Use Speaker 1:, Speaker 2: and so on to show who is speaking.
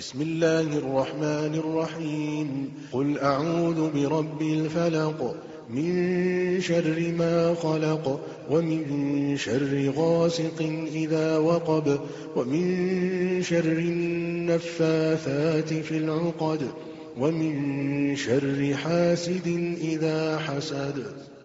Speaker 1: بسم الله الرحمن الرحيم قل أعوذ برب الفلق من شر ما خلق ومن شر غاسق إذا وقب ومن شر النفاثات في العقد ومن شر حاسد إذا حسد.